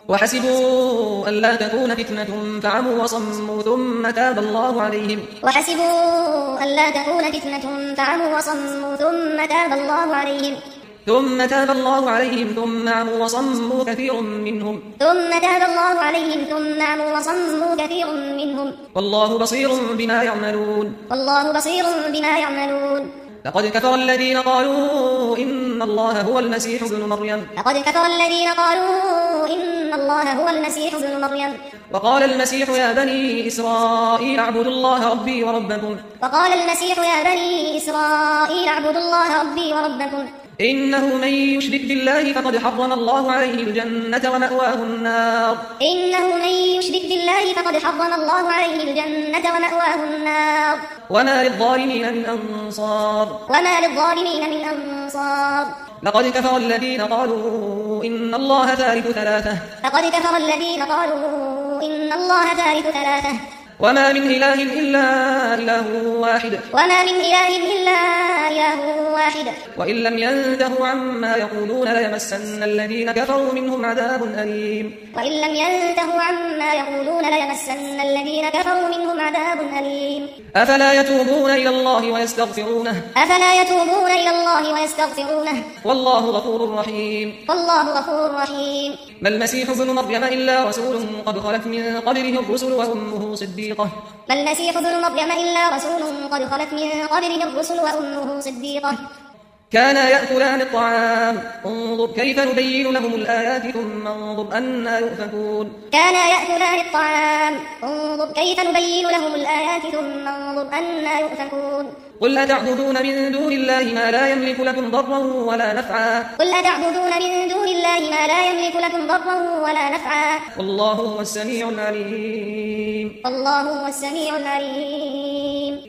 وحسبوا ألا تكون فتنة فعموا وصموا ثم تاب الله عليهم وحسبوا ألا تكون فتنة فعموا وصموا ثم تاب الله عليهم ثم عموا وصموا كثير منهم والله بصير بما يعملون لقد كفر الذين قالوا إن الله هو المسيح ابن مريم وقال المسيح يا بني إسرائيل اعبدوا الله ربي وربكم إنه من يشرك بالله فقد حرم الله عليه الجنة ومأواه النار وما للظالمين من أنصار لقد كفر الذين قالوا إن الله ثالث ثلاثة وما من إله إلا إله واحد وإن لم ينتهوا عما يقولون ليمسن الذين كفروا منهم عذاب أليم أفلا يتوبون إلى الله ويستغفرونه والله غفور رحيم ما المسيح ابن مريم إلا رسول قد خلت من قبله الرسل وأمه صديقة كانا يأكلان الطعام انظر كيف نبين لهم الآيات ثم انظر أنى يؤفكون قل أتعبدون من دون الله ما لا يملك لكم ضرا ولا نفعا والله هو السميع العليم